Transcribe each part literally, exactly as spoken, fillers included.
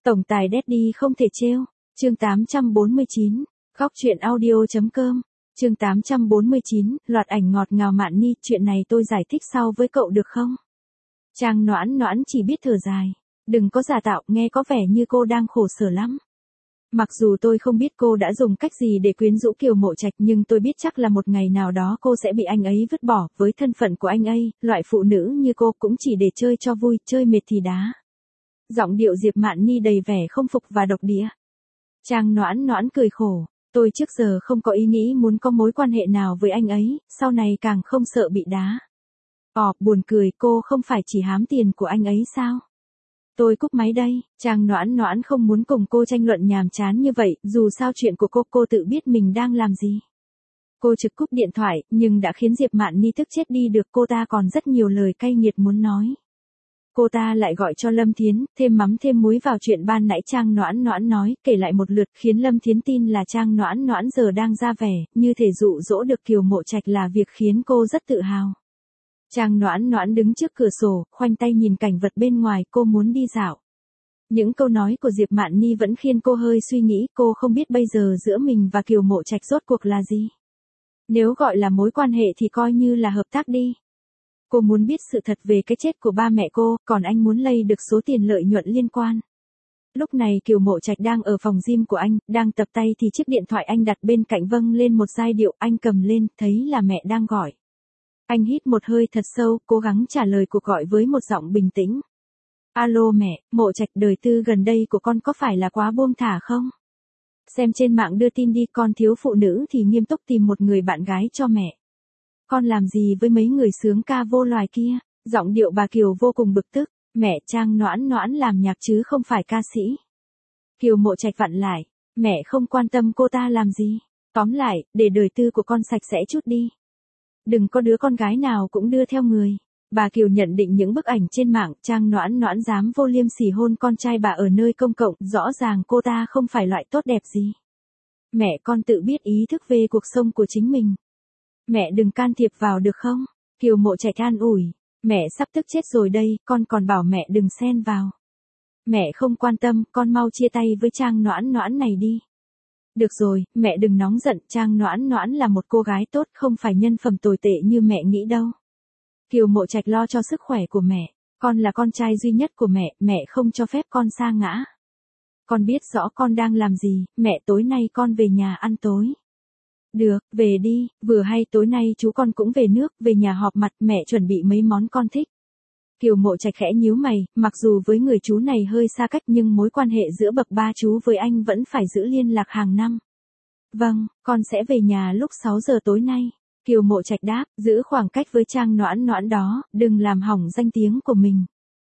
Tổng tài Daddy không thể trêu. Chương tám trăm bốn mươi chín. Góc truyện audio.com. Chương tám trăm bốn mươi chín. Loạt ảnh ngọt ngào Mạn Ni. Chuyện này tôi giải thích sau với cậu được không? Trang Noãn Noãn chỉ biết thở dài. Đừng có giả tạo, nghe có vẻ như cô đang khổ sở lắm. Mặc dù tôi không biết cô đã dùng cách gì để quyến rũ Kiều Mộ Trạch, nhưng tôi biết chắc là một ngày nào đó cô sẽ bị anh ấy vứt bỏ. Với thân phận của anh ấy, loại phụ nữ như cô cũng chỉ để chơi cho vui, chơi mệt thì đá. Giọng điệu Diệp Mạn Ni đầy vẻ không phục và độc địa. Trang Noãn Noãn cười khổ. Tôi trước giờ không có ý nghĩ muốn có mối quan hệ nào với anh ấy, sau này càng không sợ bị đá. Ồ, buồn cười, cô không phải chỉ hám tiền của anh ấy sao? Tôi cúp máy đây. Trang Noãn Noãn không muốn cùng cô tranh luận nhàm chán như vậy, dù sao chuyện của cô, cô tự biết mình đang làm gì. Cô trực cúp điện thoại, nhưng đã khiến Diệp Mạn Ni tức chết đi được, cô ta còn rất nhiều lời cay nghiệt muốn nói. Cô ta lại gọi cho Lâm Thiến, thêm mắm thêm muối vào chuyện ban nãy Trang Noãn Noãn nói, kể lại một lượt, khiến Lâm Thiến tin là Trang Noãn Noãn giờ đang ra vẻ, như thể dụ dỗ được Kiều Mộ Trạch là việc khiến cô rất tự hào. Trang Noãn Noãn đứng trước cửa sổ, khoanh tay nhìn cảnh vật bên ngoài, cô muốn đi dạo. Những câu nói của Diệp Mạn Ni vẫn khiến cô hơi suy nghĩ, cô không biết bây giờ giữa mình và Kiều Mộ Trạch rốt cuộc là gì. Nếu gọi là mối quan hệ thì coi như là hợp tác đi. Cô muốn biết sự thật về cái chết của ba mẹ cô, còn anh muốn lây được số tiền lợi nhuận liên quan. Lúc này Kiều Mộ Trạch đang ở phòng gym của anh, đang tập tay thì chiếc điện thoại anh đặt bên cạnh vang lên một giai điệu, anh cầm lên, thấy là mẹ đang gọi. Anh hít một hơi thật sâu, cố gắng trả lời cuộc gọi với một giọng bình tĩnh. Alo mẹ, Mộ Trạch, đời tư gần đây của con có phải là quá buông thả không? Xem trên mạng đưa tin đi, con thiếu phụ nữ thì nghiêm túc tìm một người bạn gái cho mẹ. Con làm gì với mấy người sướng ca vô loài kia? Giọng điệu bà Kiều vô cùng bực tức. Mẹ, Trang Noãn Noãn làm nhạc chứ không phải ca sĩ. Kiều Mộ Trạch vặn lại. Mẹ không quan tâm cô ta làm gì. Tóm lại, để đời tư của con sạch sẽ chút đi. Đừng có đứa con gái nào cũng đưa theo người. Bà Kiều nhận định những bức ảnh trên mạng, Trang Noãn Noãn dám vô liêm sỉ hôn con trai bà ở nơi công cộng, rõ ràng cô ta không phải loại tốt đẹp gì. Mẹ, con tự biết ý thức về cuộc sống của chính mình. Mẹ đừng can thiệp vào được không? Kiều Mộ Trạch an ủi. Mẹ sắp tức chết rồi đây, con còn bảo mẹ đừng xen vào. Mẹ không quan tâm, con mau chia tay với Trang Noãn Noãn này đi. Được rồi, mẹ đừng nóng giận, Trang Noãn Noãn là một cô gái tốt, không phải nhân phẩm tồi tệ như mẹ nghĩ đâu. Kiều Mộ Trạch lo cho sức khỏe của mẹ. Con là con trai duy nhất của mẹ, mẹ không cho phép con sa ngã. Con biết rõ con đang làm gì, mẹ, tối nay con về nhà ăn tối. Được, về đi, vừa hay tối nay chú con cũng về nước, về nhà họp mặt, mẹ chuẩn bị mấy món con thích. Kiều Mộ Trạch khẽ nhíu mày, mặc dù với người chú này hơi xa cách nhưng mối quan hệ giữa bậc ba chú với anh vẫn phải giữ liên lạc hàng năm. Vâng, con sẽ về nhà lúc sáu giờ tối nay. Kiều Mộ Trạch đáp, giữ khoảng cách với Trang Noãn Noãn đó, đừng làm hỏng danh tiếng của mình.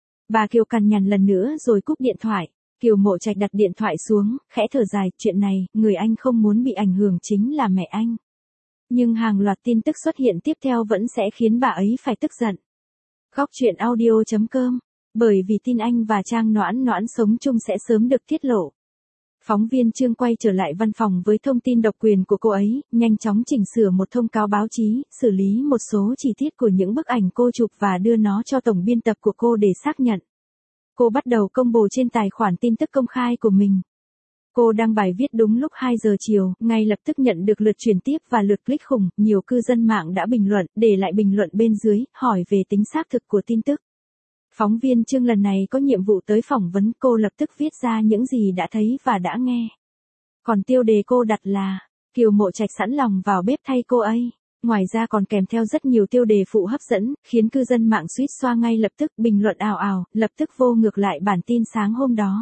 Bà Kiều cằn nhằn lần nữa rồi cúp điện thoại. Kiều Mộ Trạch đặt điện thoại xuống, khẽ thở dài, chuyện này, người anh không muốn bị ảnh hưởng chính là mẹ anh. Nhưng hàng loạt tin tức xuất hiện tiếp theo vẫn sẽ khiến bà ấy phải tức giận. Góc truyện audio.com. Bởi vì tin anh và Trang Noãn Noãn sống chung sẽ sớm được tiết lộ. Phóng viên Trương quay trở lại văn phòng với thông tin độc quyền của cô ấy, nhanh chóng chỉnh sửa một thông cáo báo chí, xử lý một số chi tiết của những bức ảnh cô chụp và đưa nó cho tổng biên tập của cô để xác nhận. Cô bắt đầu công bố trên tài khoản tin tức công khai của mình. Cô đăng bài viết đúng lúc hai giờ chiều, ngay lập tức nhận được lượt chuyển tiếp và lượt click khủng, nhiều cư dân mạng đã bình luận, để lại bình luận bên dưới, hỏi về tính xác thực của tin tức. Phóng viên Trương lần này có nhiệm vụ tới phỏng vấn, cô lập tức viết ra những gì đã thấy và đã nghe. Còn tiêu đề cô đặt là, Kiều Mộ Trạch sẵn lòng vào bếp thay cô ấy. Ngoài ra còn kèm theo rất nhiều tiêu đề phụ hấp dẫn, khiến cư dân mạng suýt xoa ngay lập tức, bình luận ào ào, lập tức vô ngược lại bản tin sáng hôm đó.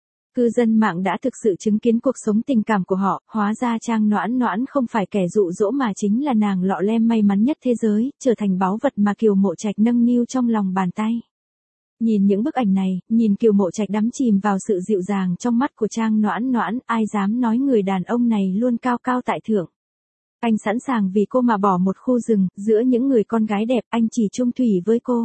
Cư dân mạng đã thực sự chứng kiến cuộc sống tình cảm của họ, hóa ra Trang Noãn Noãn không phải kẻ dụ dỗ mà chính là nàng lọ lem may mắn nhất thế giới, trở thành báu vật mà Kiều Mộ Trạch nâng niu trong lòng bàn tay. Nhìn những bức ảnh này, nhìn Kiều Mộ Trạch đắm chìm vào sự dịu dàng trong mắt của Trang Noãn Noãn, ai dám nói người đàn ông này luôn cao cao tại thượng. Anh sẵn sàng vì cô mà bỏ một khu rừng, giữa những người con gái đẹp, anh chỉ chung thủy với cô.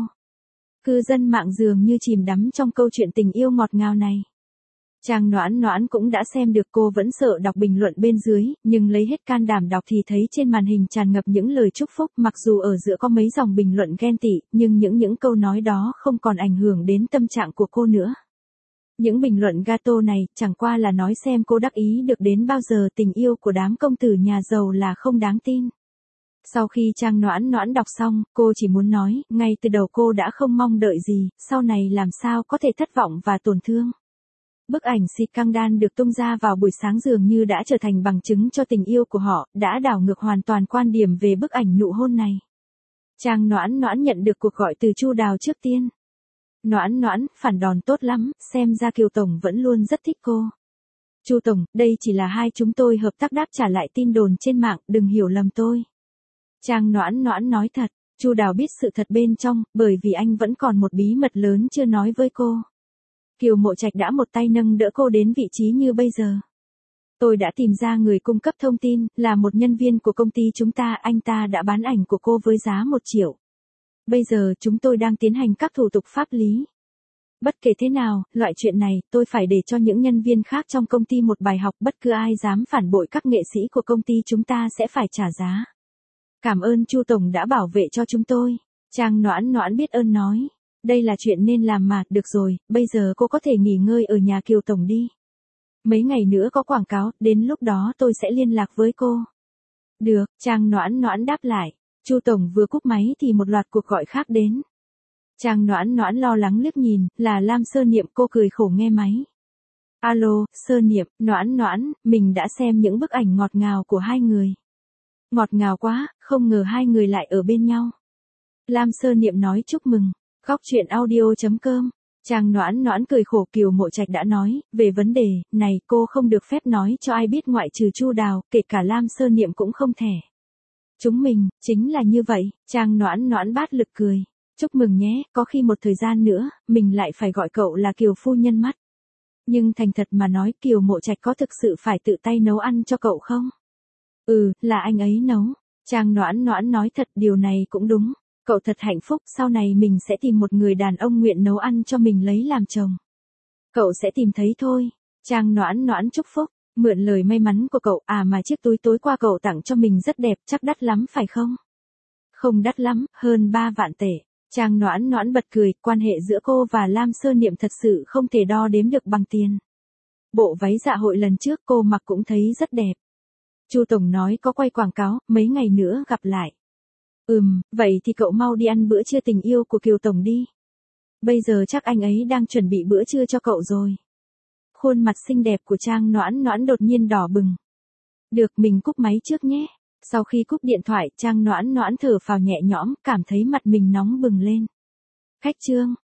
Cư dân mạng dường như chìm đắm trong câu chuyện tình yêu ngọt ngào này. Trang Noãn Noãn cũng đã xem được, cô vẫn sợ đọc bình luận bên dưới, nhưng lấy hết can đảm đọc thì thấy trên màn hình tràn ngập những lời chúc phúc, mặc dù ở giữa có mấy dòng bình luận ghen tị, nhưng những những câu nói đó không còn ảnh hưởng đến tâm trạng của cô nữa. Những bình luận gato này chẳng qua là nói xem cô đắc ý được đến bao giờ, tình yêu của đám công tử nhà giàu là không đáng tin. Sau khi Trang Noãn Noãn đọc xong, cô chỉ muốn nói, ngay từ đầu cô đã không mong đợi gì, sau này làm sao có thể thất vọng và tổn thương. Bức ảnh scandal được tung ra vào buổi sáng dường như đã trở thành bằng chứng cho tình yêu của họ, đã đảo ngược hoàn toàn quan điểm về bức ảnh nụ hôn này. Trang Noãn Noãn nhận được cuộc gọi từ Chu Đào trước tiên. Noãn Noãn, phản đòn tốt lắm, xem ra Kiều Tổng vẫn luôn rất thích cô. Chu Tổng, đây chỉ là hai chúng tôi hợp tác đáp trả lại tin đồn trên mạng, đừng hiểu lầm tôi. Trang Noãn Noãn nói thật, Chu Đào biết sự thật bên trong, bởi vì anh vẫn còn một bí mật lớn chưa nói với cô. Kiều Mộ Trạch đã một tay nâng đỡ cô đến vị trí như bây giờ. Tôi đã tìm ra người cung cấp thông tin, là một nhân viên của công ty chúng ta, anh ta đã bán ảnh của cô với giá một triệu. Bây giờ chúng tôi đang tiến hành các thủ tục pháp lý. Bất kể thế nào, loại chuyện này, tôi phải để cho những nhân viên khác trong công ty một bài học, bất cứ ai dám phản bội các nghệ sĩ của công ty chúng ta sẽ phải trả giá. Cảm ơn Chu Tổng đã bảo vệ cho chúng tôi. Trang Noãn Noãn biết ơn nói. Đây là chuyện nên làm mà, được rồi, bây giờ cô có thể nghỉ ngơi ở nhà Kiều Tổng đi. Mấy ngày nữa có quảng cáo, đến lúc đó tôi sẽ liên lạc với cô. Được, Trang Noãn Noãn đáp lại. Chu Tổng vừa cúp máy thì một loạt cuộc gọi khác đến. Trang Noãn Noãn lo lắng liếc nhìn, là Lam Sơ Niệm, cô cười khổ nghe máy. Alo, Sơ Niệm, Noãn Noãn, mình đã xem những bức ảnh ngọt ngào của hai người. Ngọt ngào quá, không ngờ hai người lại ở bên nhau. Lam Sơ Niệm nói chúc mừng. Góc truyện audio chấm com. Trang Noãn Noãn cười khổ, Kiều Mộ Trạch đã nói, về vấn đề này cô không được phép nói cho ai biết ngoại trừ Chu Đào, kể cả Lam Sơ Niệm cũng không thể. Chúng mình, chính là như vậy, Trang Noãn Noãn bát lực cười. Chúc mừng nhé, có khi một thời gian nữa, mình lại phải gọi cậu là Kiều phu nhân mắt. Nhưng thành thật mà nói, Kiều Mộ Trạch có thực sự phải tự tay nấu ăn cho cậu không? Ừ, là anh ấy nấu. Trang Noãn Noãn nói thật, điều này cũng đúng. Cậu thật hạnh phúc, sau này mình sẽ tìm một người đàn ông nguyện nấu ăn cho mình lấy làm chồng. Cậu sẽ tìm thấy thôi. Trang Noãn Noãn chúc phúc, mượn lời may mắn của cậu, à mà chiếc túi tối qua cậu tặng cho mình rất đẹp, chắc đắt lắm phải không? Không đắt lắm, hơn ba vạn tệ. Trang Noãn Noãn bật cười, quan hệ giữa cô và Lam Sơ Niệm thật sự không thể đo đếm được bằng tiền. Bộ váy dạ hội lần trước cô mặc cũng thấy rất đẹp. Chu Tổng nói có quay quảng cáo, mấy ngày nữa gặp lại. Ừm, vậy thì cậu mau đi ăn bữa trưa tình yêu của Kiều Tổng đi. Bây giờ chắc anh ấy đang chuẩn bị bữa trưa cho cậu rồi. Khuôn mặt xinh đẹp của Trang Noãn Noãn đột nhiên đỏ bừng. Được, mình cúp máy trước nhé. Sau khi cúp điện thoại, Trang Noãn Noãn thở phào nhẹ nhõm, cảm thấy mặt mình nóng bừng lên. Khách trương.